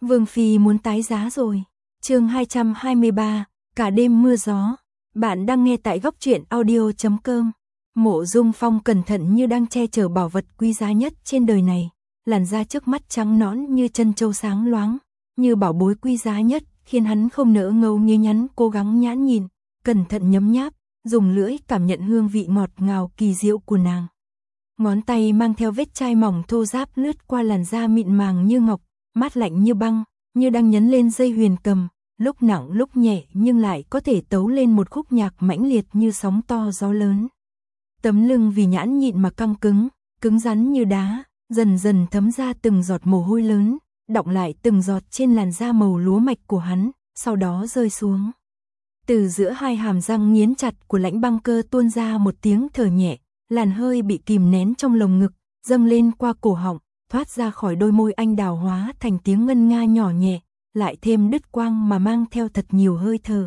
Vương Phi muốn tái giá rồi. Chương 223, cả đêm mưa gió. Bạn đang nghe tại góc truyện audio.com. Mộ Dung Phong cẩn thận như đang che chở bảo vật quý giá nhất trên đời này, làn da trước mắt trắng nõn như chân châu sáng loáng, như bảo bối quý giá nhất, khiến hắn không nỡ ngấu nghiến nhắn, cố gắng nhãn nhìn, cẩn thận nhấm nháp, dùng lưỡi cảm nhận hương vị ngọt ngào kỳ diệu của nàng. Ngón tay mang theo vết chai mỏng thô ráp lướt qua làn da mịn màng như ngọc, mát lạnh như băng, như đang nhấn lên dây huyền cầm, lúc nặng lúc nhẹ nhưng lại có thể tấu lên một khúc nhạc mãnh liệt như sóng to gió lớn. Tấm lưng vì nhãn nhịn mà căng cứng, cứng rắn như đá, dần dần thấm ra từng giọt mồ hôi lớn, đọng lại từng giọt trên làn da màu lúa mạch của hắn, sau đó rơi xuống. Từ giữa hai hàm răng nghiến chặt của Lãnh Băng Cơ tuôn ra một tiếng thở nhẹ, làn hơi bị kìm nén trong lồng ngực, dâng lên qua cổ họng, thoát ra khỏi đôi môi anh đào hóa thành tiếng ngân nga nhỏ nhẹ, lại thêm đứt quang mà mang theo thật nhiều hơi thở.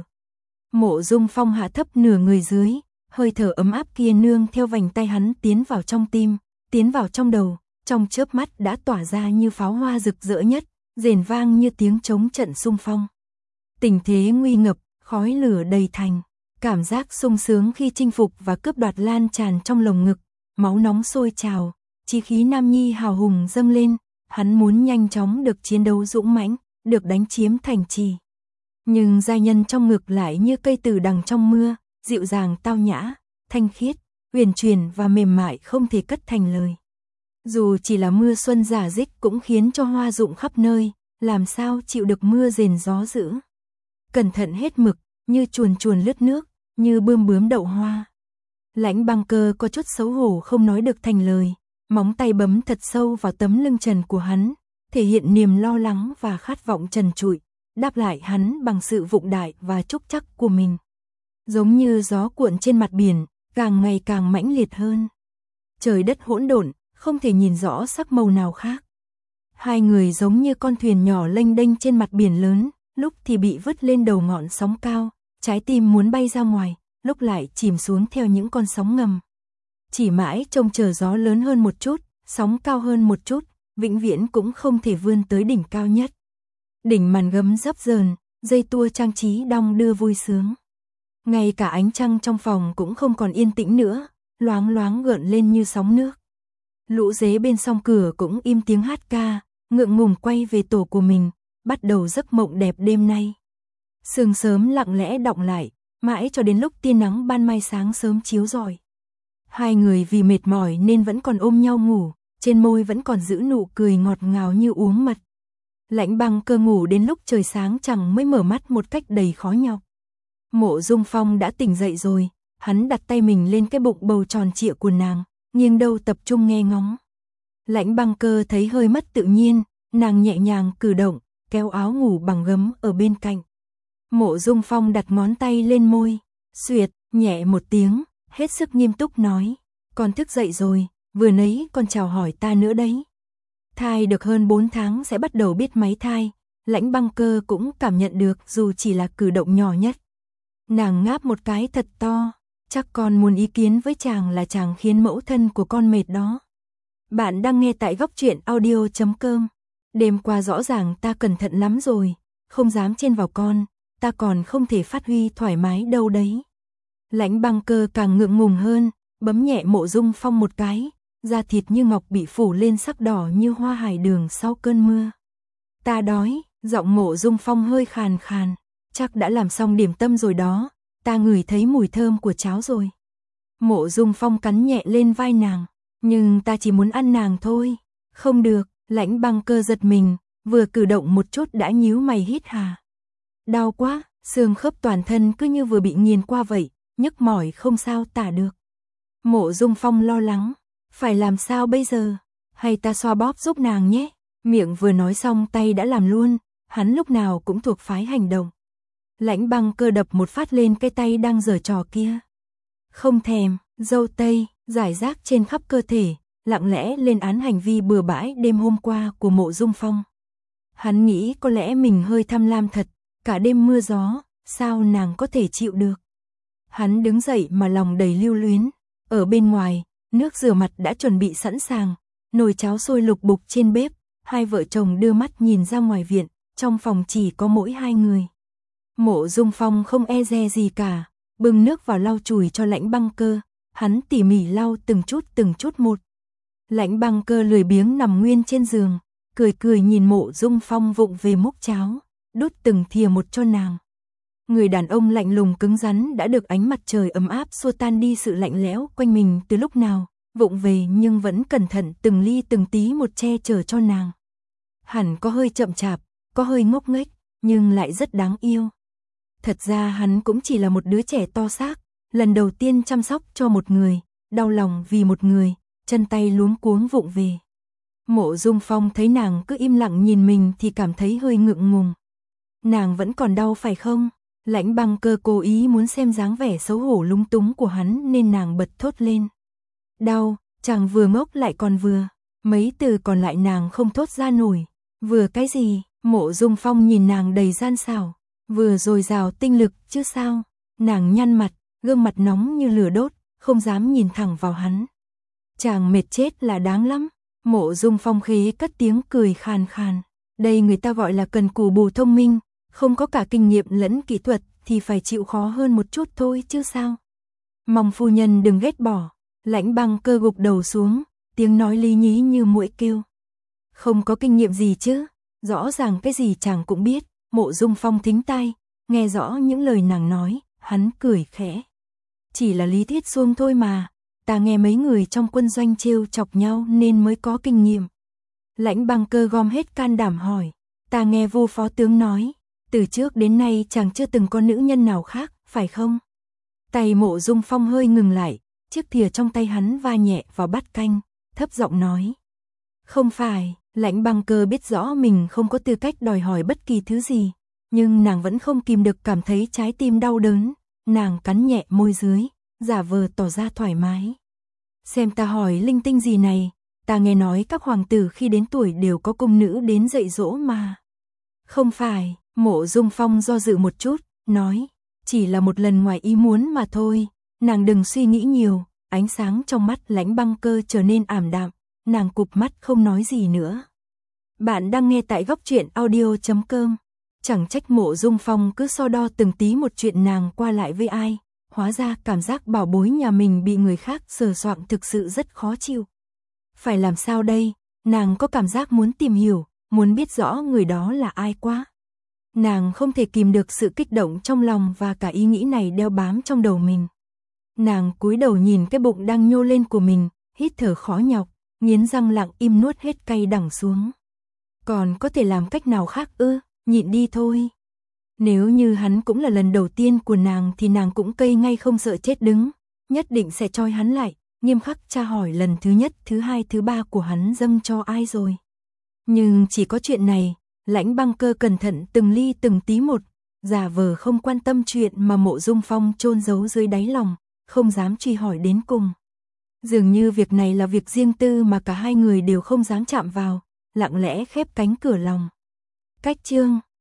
Mộ Dung Phong hạ thấp nửa người dưới, hơi thở ấm áp kia nương theo vành tay hắn tiến vào trong tim, tiến vào trong đầu, trong chớp mắt đã tỏa ra như pháo hoa rực rỡ nhất, rền vang như tiếng trống trận xung phong. Tình thế nguy ngập, khói lửa đầy thành, cảm giác sung sướng khi chinh phục và cướp đoạt lan tràn trong lồng ngực, máu nóng sôi trào, chí khí nam nhi hào hùng dâng lên, hắn muốn nhanh chóng được chiến đấu dũng mãnh, được đánh chiếm thành trì. Nhưng giai nhân trong ngực lại như cây từ đằng trong mưa, dịu dàng tao nhã, thanh khiết, huyền chuyển và mềm mại không thể cất thành lời. Dù chỉ là mưa xuân rả rích cũng khiến cho hoa rụng khắp nơi, làm sao chịu được mưa rền gió dữ. Cẩn thận hết mực, như chuồn chuồn lướt nước, như bươm bướm đậu hoa. Lãnh Băng Cơ có chút xấu hổ không nói được thành lời, móng tay bấm thật sâu vào tấm lưng trần của hắn, thể hiện niềm lo lắng và khát vọng trần trụi, đáp lại hắn bằng sự vụng đại và trúc chắc của mình. Giống như gió cuộn trên mặt biển, càng ngày càng mãnh liệt hơn. Trời đất hỗn độn, không thể nhìn rõ sắc màu nào khác. Hai người giống như con thuyền nhỏ lênh đênh trên mặt biển lớn, lúc thì bị vứt lên đầu ngọn sóng cao, trái tim muốn bay ra ngoài, lúc lại chìm xuống theo những con sóng ngầm. Chỉ mãi trông chờ gió lớn hơn một chút, sóng cao hơn một chút, vĩnh viễn cũng không thể vươn tới đỉnh cao nhất. Đỉnh màn gấm dấp dờn, dây tua trang trí đong đưa vui sướng. Ngay cả ánh trăng trong phòng cũng không còn yên tĩnh nữa, loáng loáng gợn lên như sóng nước. Lũ dế bên song cửa cũng im tiếng hát ca, ngượng ngùng quay về tổ của mình, bắt đầu giấc mộng đẹp đêm nay. Sương sớm lặng lẽ đọng lại, mãi cho đến lúc tia nắng ban mai sáng sớm chiếu rọi. Hai người vì mệt mỏi nên vẫn còn ôm nhau ngủ, trên môi vẫn còn giữ nụ cười ngọt ngào như uống mật. Lãnh Băng Cơ ngủ đến lúc trời sáng chẳng mới mở mắt một cách đầy khó nhọc. Mộ Dung Phong đã tỉnh dậy rồi, hắn đặt tay mình lên cái bụng bầu tròn trịa của nàng, nghiêng đầu tập trung nghe ngóng. Lãnh Băng Cơ thấy hơi mất tự nhiên, nàng nhẹ nhàng cử động, kéo áo ngủ bằng gấm ở bên cạnh. Mộ Dung Phong đặt ngón tay lên môi, xuyệt, nhẹ một tiếng, hết sức nghiêm túc nói, con thức dậy rồi, vừa nãy con chào hỏi ta nữa đấy. Thai được hơn 4 tháng sẽ bắt đầu biết máy thai, Lãnh Băng Cơ cũng cảm nhận được dù chỉ là cử động nhỏ nhất. Nàng ngáp một cái thật to, chắc con muốn ý kiến với chàng là chàng khiến mẫu thân của con mệt đó. Bạn đang nghe tại góc truyện audio.com. Đêm qua rõ ràng ta cẩn thận lắm rồi, không dám chen vào con, ta còn không thể phát huy thoải mái đâu đấy. Lãnh Băng Cơ càng ngượng ngùng hơn, bấm nhẹ Mộ Dung Phong một cái, da thịt như ngọc bị phủ lên sắc đỏ như hoa hải đường sau cơn mưa. Ta đói, giọng Mộ Dung Phong hơi khàn khàn, chắc đã làm xong điểm tâm rồi đó, ta ngửi thấy mùi thơm của cháo rồi. Mộ Dung Phong cắn nhẹ lên vai nàng, nhưng ta chỉ muốn ăn nàng thôi. Không được, Lãnh Băng Cơ giật mình, vừa cử động một chút đã nhíu mày hít hà. Đau quá, xương khớp toàn thân cứ như vừa bị nghiền qua vậy, nhức mỏi không sao tả được. Mộ Dung Phong lo lắng, phải làm sao bây giờ, hay ta xoa bóp giúp nàng nhé. Miệng vừa nói xong tay đã làm luôn, hắn lúc nào cũng thuộc phái hành động. Lãnh Băng Cơ đập một phát lên cái tay đang giở trò kia. Không thèm, dâu tây, rải rác trên khắp cơ thể, lặng lẽ lên án hành vi bừa bãi đêm hôm qua của Mộ Dung Phong. Hắn nghĩ có lẽ mình hơi tham lam thật, cả đêm mưa gió, sao nàng có thể chịu được. Hắn đứng dậy mà lòng đầy lưu luyến, ở bên ngoài, nước rửa mặt đã chuẩn bị sẵn sàng, nồi cháo sôi lục bục trên bếp, hai vợ chồng đưa mắt nhìn ra ngoài viện, trong phòng chỉ có mỗi hai người. Mộ Dung Phong không e dè gì cả, bưng nước vào lau chùi cho Lãnh Băng Cơ, hắn tỉ mỉ lau từng chút một. Lãnh Băng Cơ lười biếng nằm nguyên trên giường, cười cười nhìn Mộ Dung Phong vụng về múc cháo, đút từng thìa một cho nàng. Người đàn ông lạnh lùng cứng rắn đã được ánh mặt trời ấm áp xua tan đi sự lạnh lẽo quanh mình từ lúc nào, vụng về nhưng vẫn cẩn thận từng ly từng tí một che chở cho nàng. Hẳn có hơi chậm chạp, có hơi ngốc nghếch, nhưng lại rất đáng yêu. Thật ra hắn cũng chỉ là một đứa trẻ to xác, lần đầu tiên chăm sóc cho một người, đau lòng vì một người, chân tay luống cuống vụng về. Mộ Dung Phong thấy nàng cứ im lặng nhìn mình thì cảm thấy hơi ngượng ngùng. Nàng vẫn còn đau phải không? Lãnh Băng Cơ cố ý muốn xem dáng vẻ xấu hổ lúng túng của hắn nên nàng bật thốt lên. Đau, chàng vừa ngốc lại còn vừa. Mấy từ còn lại nàng không thốt ra nổi. Vừa cái gì? Mộ Dung Phong nhìn nàng đầy gian xảo. Vừa dồi dào tinh lực chứ sao? Nàng nhăn mặt, gương mặt nóng như lửa đốt, không dám nhìn thẳng vào hắn. Chàng mệt chết là đáng lắm. Mộ Dung Phong khế cất tiếng cười khàn khàn. Đây người ta gọi là cần cù bù thông minh, không có cả kinh nghiệm lẫn kỹ thuật thì phải chịu khó hơn một chút thôi chứ sao. Mong phu nhân đừng ghét bỏ. Lãnh Băng Cơ gục đầu xuống, tiếng nói lý nhí như muỗi kêu. Không có kinh nghiệm gì chứ, rõ ràng cái gì chàng cũng biết. Mộ Dung Phong thính tai, nghe rõ những lời nàng nói, hắn cười khẽ. Chỉ là lý thuyết suông thôi mà, ta nghe mấy người trong quân doanh trêu chọc nhau nên mới có kinh nghiệm. Lãnh Băng Cơ gom hết can đảm hỏi, ta nghe Vu phó tướng nói, từ trước đến nay chàng chưa từng có nữ nhân nào khác, phải không? Tay Mộ Dung Phong hơi ngừng lại, chiếc thìa trong tay hắn va nhẹ vào bát canh, thấp giọng nói. Không phải. Lãnh Băng Cơ biết rõ mình không có tư cách đòi hỏi bất kỳ thứ gì, nhưng nàng vẫn không kìm được cảm thấy trái tim đau đớn, nàng cắn nhẹ môi dưới, giả vờ tỏ ra thoải mái. Xem ta hỏi linh tinh gì này, ta nghe nói các hoàng tử khi đến tuổi đều có cung nữ đến dạy dỗ mà. Không phải, Mộ Dung Phong do dự một chút, nói, chỉ là một lần ngoài ý muốn mà thôi, nàng đừng suy nghĩ nhiều. Ánh sáng trong mắt Lãnh Băng Cơ trở nên ảm đạm. Nàng cụp mắt không nói gì nữa. Bạn đang nghe tại góc truyện audio.com. Chẳng trách Mộ Dung Phong cứ so đo từng tí một chuyện nàng qua lại với ai. Hóa ra cảm giác bảo bối nhà mình bị người khác sờ soạng thực sự rất khó chịu. Phải làm sao đây? Nàng có cảm giác muốn tìm hiểu, muốn biết rõ người đó là ai quá. Nàng không thể kìm được sự kích động trong lòng và cả ý nghĩ này đeo bám trong đầu mình. Nàng cúi đầu nhìn cái bụng đang nhô lên của mình, hít thở khó nhọc. Nghiến răng lặng im nuốt hết cay đắng xuống. Còn có thể làm cách nào khác ư? Nhịn đi thôi. Nếu như hắn cũng là lần đầu tiên của nàng thì nàng cũng cay ngay không sợ chết đứng. Nhất định sẽ trói hắn lại, nghiêm khắc tra hỏi lần thứ nhất, thứ hai, thứ ba của hắn dâng cho ai rồi. Nhưng chỉ có chuyện này, Lãnh Băng Cơ cẩn thận từng ly từng tí một, giả vờ không quan tâm chuyện mà Mộ Dung Phong chôn giấu dưới đáy lòng, không dám truy hỏi đến cùng. Dường như việc này là việc riêng tư mà cả hai người đều không dám chạm vào, lặng lẽ khép cánh cửa lòng. Cách chương